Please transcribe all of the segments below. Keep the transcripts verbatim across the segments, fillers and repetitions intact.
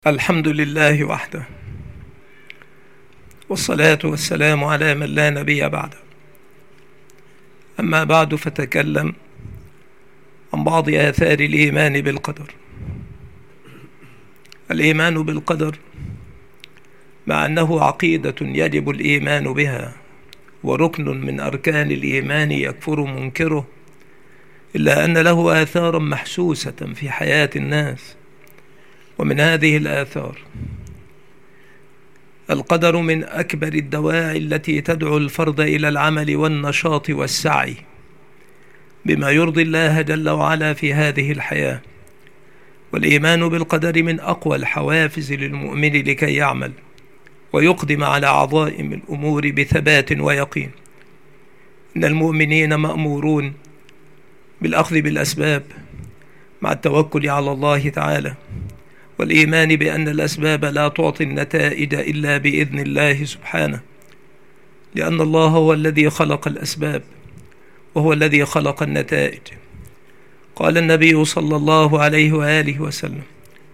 الحمد لله وحده، والصلاة والسلام على من لا نبي بعده. أما بعد، فتكلم عن بعض آثار الإيمان بالقدر. الإيمان بالقدر مع أنه عقيدة يجب الإيمان بها وركن من أركان الإيمان يكفر منكره، إلا أن له آثارا محسوسة في حياة الناس. ومن هذه الآثار القدر من أكبر الدواعي التي تدعو الفرد إلى العمل والنشاط والسعي بما يرضي الله جل وعلا في هذه الحياة. والإيمان بالقدر من أقوى الحوافز للمؤمن لكي يعمل ويقدم على عظائم الأمور بثبات ويقين. إن المؤمنين مأمورون بالأخذ بالأسباب مع التوكل على الله تعالى، والإيمان بأن الأسباب لا تعطي النتائج إلا بإذن الله سبحانه، لأن الله هو الذي خلق الأسباب وهو الذي خلق النتائج. قال النبي صلى الله عليه وآله وسلم: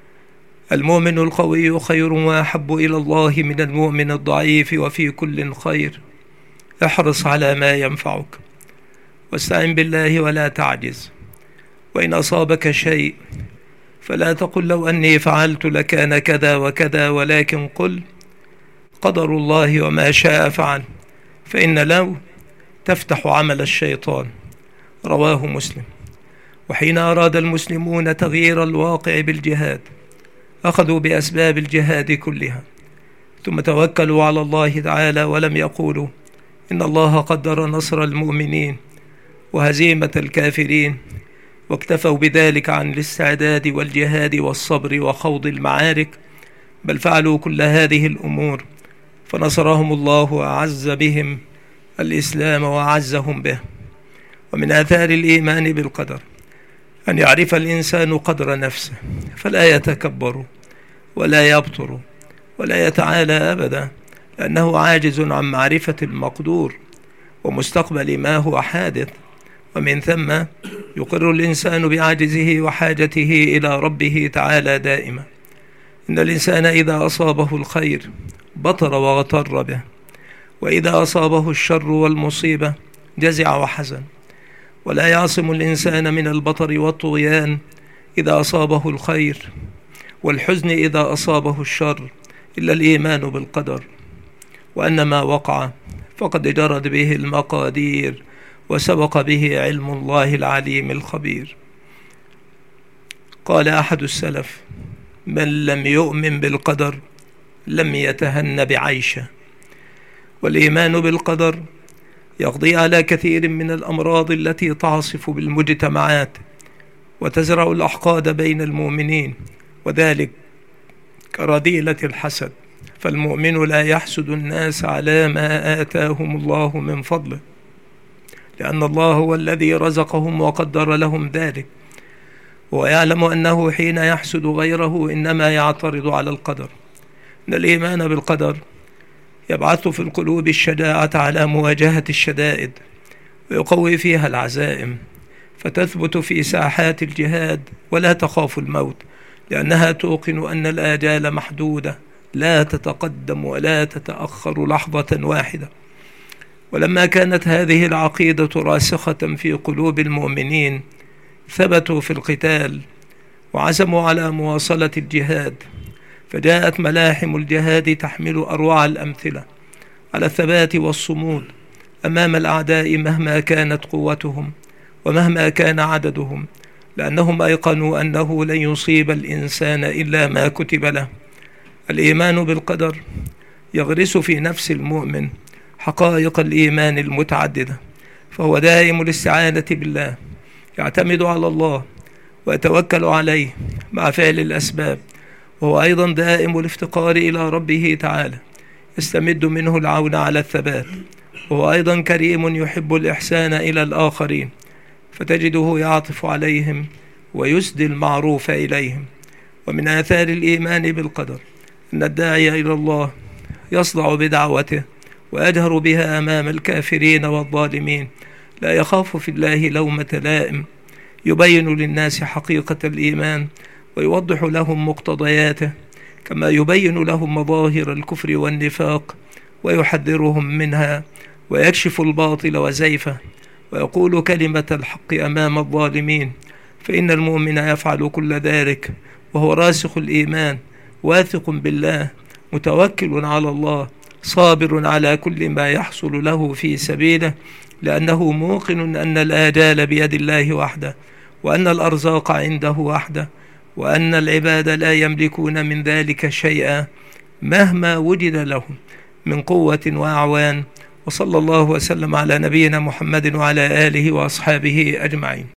المؤمن القوي خير وأحب إلى الله من المؤمن الضعيف، وفي كل خير. احرص على ما ينفعك واستعن بالله ولا تعجز، وإن أصابك شيء فلا تقل لو أني فعلت لكان كذا وكذا، ولكن قل قدر الله وما شاء فعل، فإن لو تفتح عمل الشيطان. رواه مسلم. وحين أراد المسلمون تغيير الواقع بالجهاد أخذوا بأسباب الجهاد كلها، ثم توكلوا على الله تعالى ولم يقولوا إن الله قدر نصر المؤمنين وهزيمة الكافرين، واكتفوا بذلك عن الاستعداد والجهاد والصبر وخوض المعارك، بل فعلوا كل هذه الأمور فنصرهم الله وأعز بهم الإسلام وأعزهم به. ومن آثار الإيمان بالقدر أن يعرف الإنسان قدر نفسه، فلا يتكبر ولا يبطر ولا يتعالى أبدا، لأنه عاجز عن معرفة المقدور ومستقبل ما هو حادث. ومن ثم يقر الإنسان بعجزه وحاجته إلى ربه تعالى دائما. إن الإنسان إذا أصابه الخير بطر وغتر به، وإذا أصابه الشر والمصيبة جزع وحزن. ولا يعصم الإنسان من البطر والطغيان إذا أصابه الخير، والحزن إذا أصابه الشر، إلا الإيمان بالقدر، وأن ما وقع فقد جرت به المقادير وسبق به علم الله العليم الخبير. قال أحد السلف: من لم يؤمن بالقدر لم يتهن بعيشه. والإيمان بالقدر يقضي على كثير من الأمراض التي تعصف بالمجتمعات وتزرع الأحقاد بين المؤمنين، وذلك كرذيلة الحسد. فالمؤمن لا يحسد الناس على ما آتاهم الله من فضله، لأن الله هو الذي رزقهم وقدر لهم ذلك، ويعلم أنه حين يحسد غيره إنما يعترض على القدر. إن الإيمان بالقدر يبعث في القلوب الشجاعة على مواجهة الشدائد، ويقوي فيها العزائم، فتثبت في ساحات الجهاد ولا تخاف الموت، لأنها توقن أن الآجال محدودة لا تتقدم ولا تتأخر لحظة واحدة. ولما كانت هذه العقيدة راسخة في قلوب المؤمنين ثبتوا في القتال وعزموا على مواصلة الجهاد، فجاءت ملاحم الجهاد تحمل أروع الأمثلة على الثبات والصمود أمام الأعداء مهما كانت قوتهم ومهما كان عددهم، لأنهم أيقنوا أنه لن يصيب الإنسان إلا ما كتب له. الإيمان بالقدر يغرس في نفس المؤمن حقائق الإيمان المتعددة، فهو دائم الاستعانة بالله، يعتمد على الله ويتوكل عليه مع فعل الأسباب، وهو أيضا دائم الافتقار إلى ربه تعالى، يستمد منه العون على الثبات. وهو أيضا كريم يحب الإحسان إلى الآخرين، فتجده يعطف عليهم ويسدي المعروف إليهم. ومن آثار الإيمان بالقدر أن الداعي إلى الله يصدع بدعوته ويجهر بها أمام الكافرين والظالمين، لا يخاف في الله لومة لائم، يبين للناس حقيقة الإيمان ويوضح لهم مقتضياته، كما يبين لهم مظاهر الكفر والنفاق ويحذرهم منها ويكشف الباطل وزيفه ويقول كلمة الحق أمام الظالمين، فإن المؤمن يفعل كل ذلك وهو راسخ الإيمان واثق بالله متوكل على الله صابر على كل ما يحصل له في سبيله، لأنه موقن أن الآجال بيد الله وحده، وأن الأرزاق عنده وحده، وأن العباد لا يملكون من ذلك شيئا مهما وجد لهم من قوة وأعوان. وصلى الله وسلم على نبينا محمد وعلى آله وأصحابه أجمعين.